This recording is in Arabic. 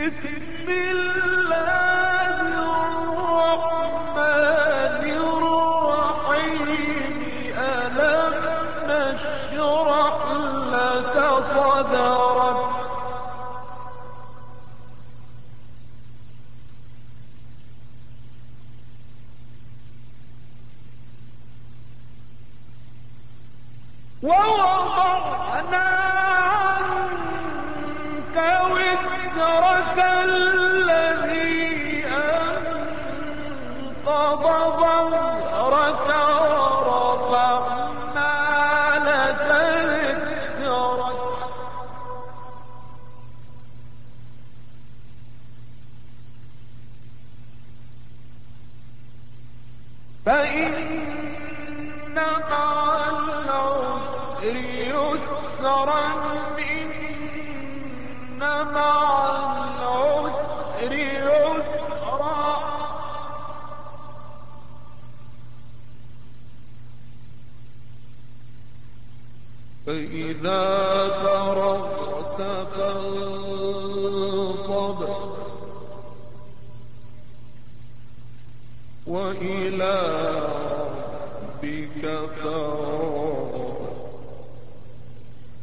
بسم الله الرحمن الرحيم. ألم نشرح لك صدرك. ووضعنا عنك وزرك الذي أنقض ظهرك ورفعنا لك ذكرك. فإن مع العسر يسرا، إن مع العسر يسرا. فإذا فرغت فانصب وإلى ربك فارغب.